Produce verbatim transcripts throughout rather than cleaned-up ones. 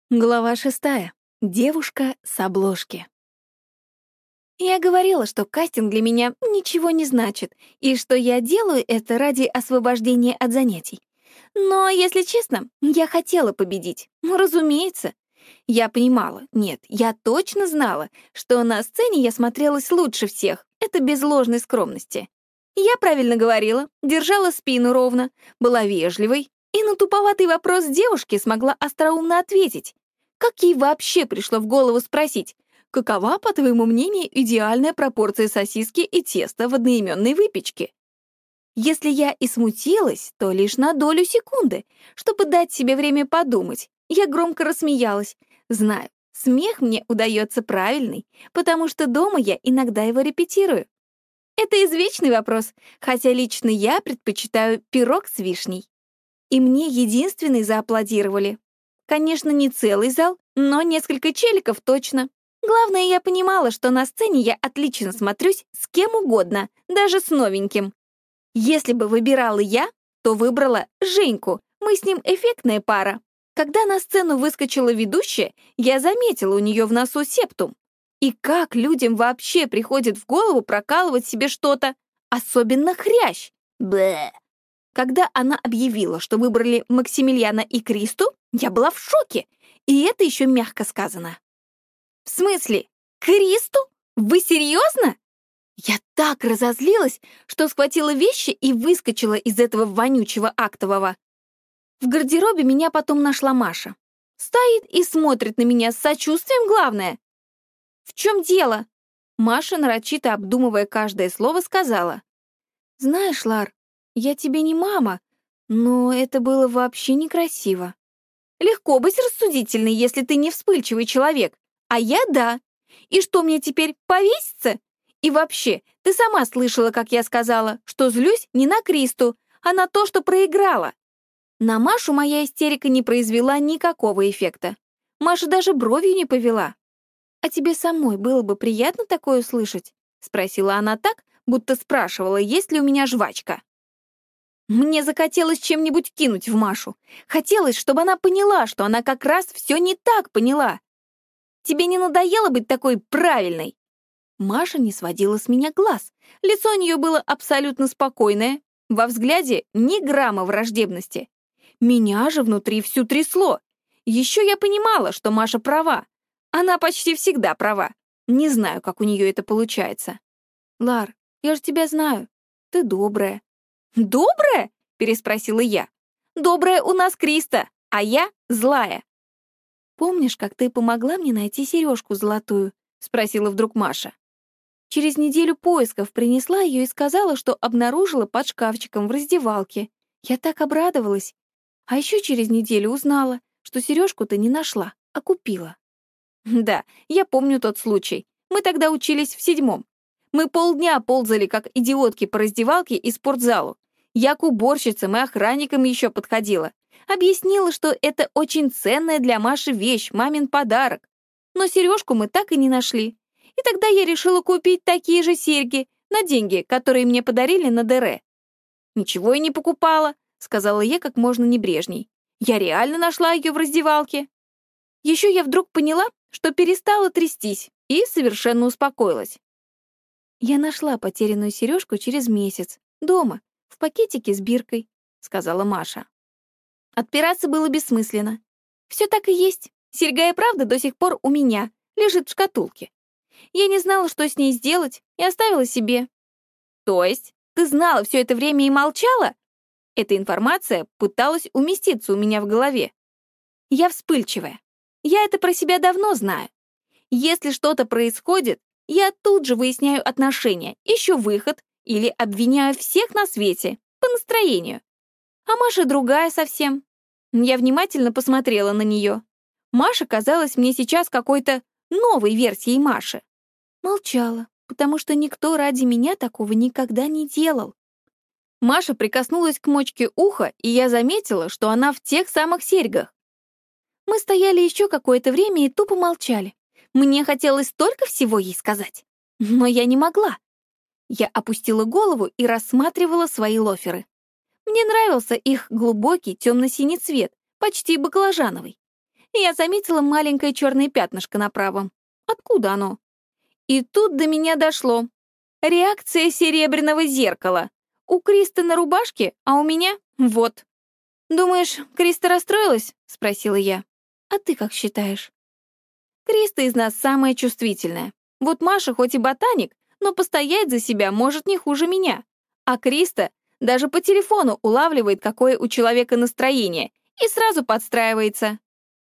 Глава шестая. Девушка с обложки. Я говорила, что кастинг для меня ничего не значит, и что я делаю это ради освобождения от занятий. Но, если честно, я хотела победить. Ну, разумеется. Я понимала, нет, я точно знала, что на сцене я смотрелась лучше всех. Это без ложной скромности. Я правильно говорила, держала спину ровно, была вежливой, и на туповатый вопрос девушки смогла остроумно ответить. Как ей вообще пришло в голову спросить, какова, по твоему мнению, идеальная пропорция сосиски и теста в одноименной выпечке? Если я и смутилась, то лишь на долю секунды, чтобы дать себе время подумать. Я громко рассмеялась. Знаю, смех мне удается правильный, потому что дома я иногда его репетирую. Это извечный вопрос, хотя лично я предпочитаю пирог с вишней. И мне единственный зааплодировали. Конечно, не целый зал, но несколько челиков точно. Главное, я понимала, что на сцене я отлично смотрюсь с кем угодно, даже с новеньким. Если бы выбирала я, то выбрала Женьку, мы с ним эффектная пара. Когда на сцену выскочила ведущая, я заметила у нее в носу септум. И как людям вообще приходит в голову прокалывать себе что-то, особенно хрящ? Блэ. Когда она объявила, что выбрали Максимилиана и Кристу, я была в шоке, и это еще мягко сказано. «В смысле? Кристу? Вы серьезно?» Я так разозлилась, что схватила вещи и выскочила из этого вонючего актового. В гардеробе меня потом нашла Маша. Стоит и смотрит на меня с сочувствием, главное. «В чем дело?» Маша, нарочито обдумывая каждое слово, сказала. «Знаешь, Лар, я тебе не мама, но это было вообще некрасиво. Легко быть рассудительной, если ты не вспыльчивый человек, а я — да. И что, мне теперь повеситься? И вообще, ты сама слышала, как я сказала, что злюсь не на Кристу, а на то, что проиграла». На Машу моя истерика не произвела никакого эффекта. Маша даже бровью не повела. «А тебе самой было бы приятно такое услышать?» — спросила она так, будто спрашивала, есть ли у меня жвачка. Мне захотелось чем-нибудь кинуть в Машу. Хотелось, чтобы она поняла, что она как раз все не так поняла. «Тебе не надоело быть такой правильной?» Маша не сводила с меня глаз. Лицо у нее было абсолютно спокойное. Во взгляде ни грамма враждебности. Меня же внутри всю трясло. Еще я понимала, что Маша права. Она почти всегда права. Не знаю, как у нее это получается. «Лар, я же тебя знаю. Ты добрая». «Добрая?» — переспросила я. «Добрая у нас Криста, а я злая». «Помнишь, как ты помогла мне найти сережку золотую?» — спросила вдруг Маша. Через неделю поисков принесла ее и сказала, что обнаружила под шкафчиком в раздевалке. Я так обрадовалась. А еще через неделю узнала, что сережку ты не нашла, а купила. Да, я помню тот случай. Мы тогда учились в седьмом. Мы полдня ползали, как идиотки, по раздевалке и спортзалу. Я к уборщицам и охранникам еще подходила. Объяснила, что это очень ценная для Маши вещь, мамин подарок. Но сережку мы так и не нашли. И тогда я решила купить такие же серьги на деньги, которые мне подарили на ДР. «Ничего я не покупала», — сказала я как можно небрежней. «Я реально нашла ее в раздевалке». Еще я вдруг поняла, что перестала трястись и совершенно успокоилась. «Я нашла потерянную сережку через месяц, дома, в пакетике с биркой», — сказала Маша. Отпираться было бессмысленно. Все так и есть. Серьга и правда до сих пор у меня, лежит в шкатулке. Я не знала, что с ней сделать, и оставила себе. «То есть ты знала все это время и молчала?» Эта информация пыталась уместиться у меня в голове. Я вспыльчивая. Я это про себя давно знаю. Если что-то происходит, я тут же выясняю отношения, ищу выход или обвиняю всех на свете по настроению. А Маша другая совсем. Я внимательно посмотрела на нее. Маша казалась мне сейчас какой-то новой версией Маши. Молчала, потому что никто ради меня такого никогда не делал. Маша прикоснулась к мочке уха, и я заметила, что она в тех самых серьгах. Мы стояли еще какое-то время и тупо молчали. Мне хотелось столько всего ей сказать, но я не могла. Я опустила голову и рассматривала свои лоферы. Мне нравился их глубокий темно-синий цвет, почти баклажановый. и я заметила маленькое черное пятнышко на правом. Откуда оно? И тут до меня дошло. Реакция серебряного зеркала. У Кристы на рубашке, а у меня — вот. «Думаешь, Криста расстроилась?» — спросила я. «А ты как считаешь?» Криста из нас самая чувствительная. Вот Маша хоть и ботаник, но постоять за себя может не хуже меня. А Криста даже по телефону улавливает, какое у человека настроение, и сразу подстраивается.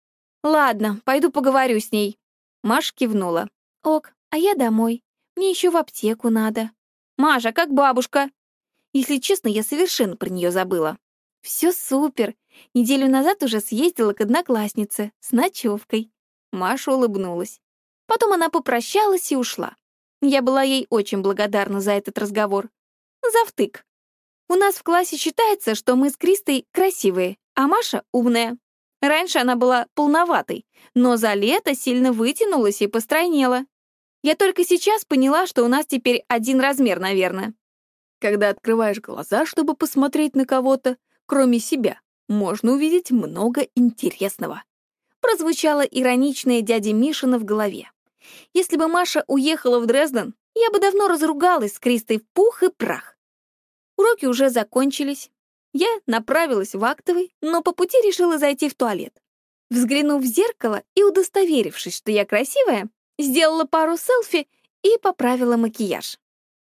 «Ладно, пойду поговорю с ней». Маша кивнула. «Ок, а я домой. Мне еще в аптеку надо». «Маша, как бабушка?» Если честно, я совершенно про нее забыла. «Все супер. Неделю назад уже съездила к однокласснице с ночевкой». Маша улыбнулась. Потом она попрощалась и ушла. Я была ей очень благодарна за этот разговор. Завтык. У нас в классе считается, что мы с Кристой красивые, а Маша — умная. Раньше она была полноватой, но за лето сильно вытянулась и постройнела. Я только сейчас поняла, что у нас теперь один размер, наверное. Когда открываешь глаза, чтобы посмотреть на кого-то, кроме себя, можно увидеть много интересного. Прозвучало ироничное дядя Мишина в голове. Если бы Маша уехала в Дрезден, я бы давно разругалась с Кристой в пух и прах. Уроки уже закончились. Я направилась в актовый, но по пути решила зайти в туалет. Взглянув в зеркало и удостоверившись, что я красивая, сделала пару селфи и поправила макияж.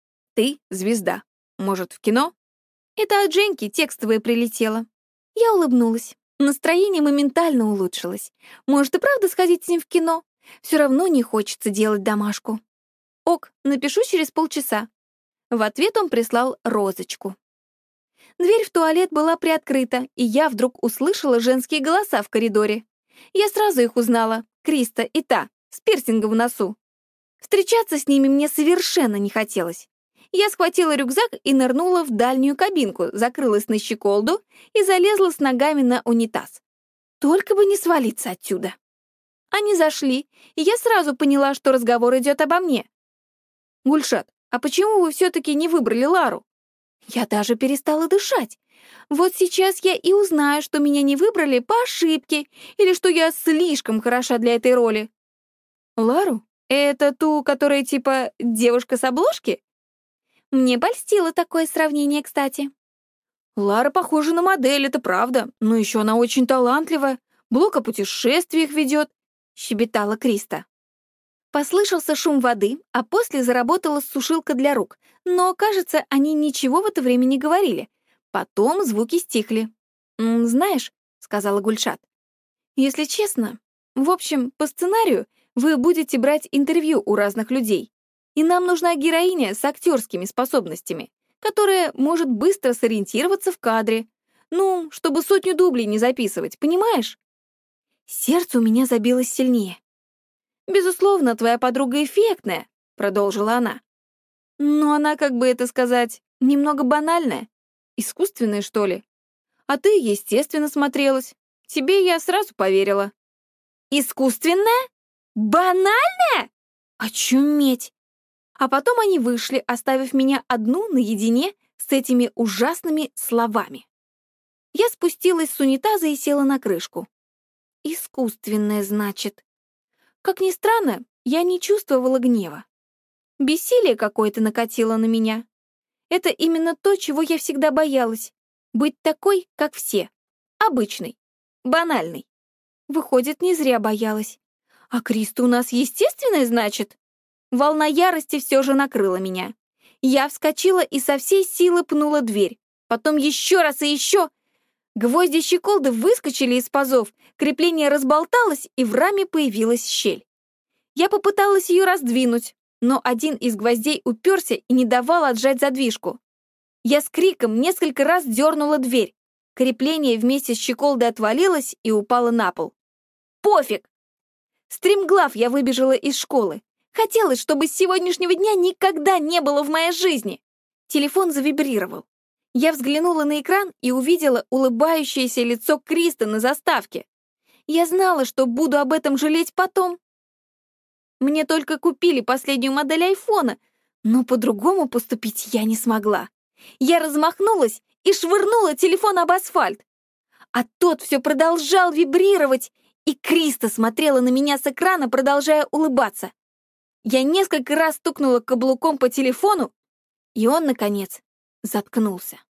«Ты звезда. Может, в кино?» Это от Женьки текстовое прилетело. Я улыбнулась. Настроение моментально улучшилось. Может, и правда сходить с ним в кино? Все равно не хочется делать домашку. Ок, напишу через полчаса. В ответ он прислал розочку. Дверь в туалет была приоткрыта, и я вдруг услышала женские голоса в коридоре. Я сразу их узнала, Криста и та, с пирсингом в носу. Встречаться с ними мне совершенно не хотелось. Я схватила рюкзак и нырнула в дальнюю кабинку, закрылась на щеколду и залезла с ногами на унитаз. Только бы не свалиться отсюда. Они зашли, и я сразу поняла, что разговор идет обо мне. «Гульшат, а почему вы все-таки не выбрали Лару?» Я даже перестала дышать. Вот сейчас я и узнаю, что меня не выбрали по ошибке или что я слишком хороша для этой роли. «Лару? Это ту, которая типа девушка с обложки?» Мне польстило такое сравнение, кстати. Лара похожа на модель, это правда, но еще она очень талантливая, блог о путешествиях ведет, щебетала Криста. Послышался шум воды, а после заработала сушилка для рук, но, кажется, они ничего в это время не говорили. Потом звуки стихли. «М, «Знаешь», — сказала Гульшат, — «если честно, в общем, по сценарию вы будете брать интервью у разных людей. И нам нужна героиня с актерскими способностями, которая может быстро сориентироваться в кадре. Ну, чтобы сотню дублей не записывать, понимаешь?» Сердце у меня забилось сильнее. «Безусловно, твоя подруга эффектная», — продолжила она. «Но она, как бы это сказать, немного банальная. Искусственная, что ли? А ты, естественно, смотрелась. Тебе я сразу поверила». «Искусственная? Банальная? Очуметь!» А потом они вышли, оставив меня одну наедине с этими ужасными словами. Я спустилась с унитаза и села на крышку. Искусственное, значит. Как ни странно, я не чувствовала гнева. Бессилие какое-то накатило на меня. Это именно то, чего я всегда боялась. Быть такой, как все. Обычной. Банальной. Выходит, не зря боялась. А Криста у нас естественная, значит? Волна ярости все же накрыла меня. Я вскочила и со всей силы пнула дверь. Потом еще раз и еще. Гвозди щеколды выскочили из пазов, крепление разболталось, и в раме появилась щель. Я попыталась ее раздвинуть, но один из гвоздей уперся и не давал отжать задвижку. Я с криком несколько раз дернула дверь. Крепление вместе с щеколдой отвалилось и упало на пол. Пофиг! Стремглав я выбежала из школы. Хотелось, чтобы с сегодняшнего дня никогда не было в моей жизни. Телефон завибрировал. Я взглянула на экран и увидела улыбающееся лицо Кристы на заставке. Я знала, что буду об этом жалеть потом. Мне только купили последнюю модель айфона, но по-другому поступить я не смогла. Я размахнулась и швырнула телефон об асфальт. А тот все продолжал вибрировать, И Криста смотрела на меня с экрана, продолжая улыбаться. Я несколько раз стукнула каблуком по телефону, и он, наконец, заткнулся.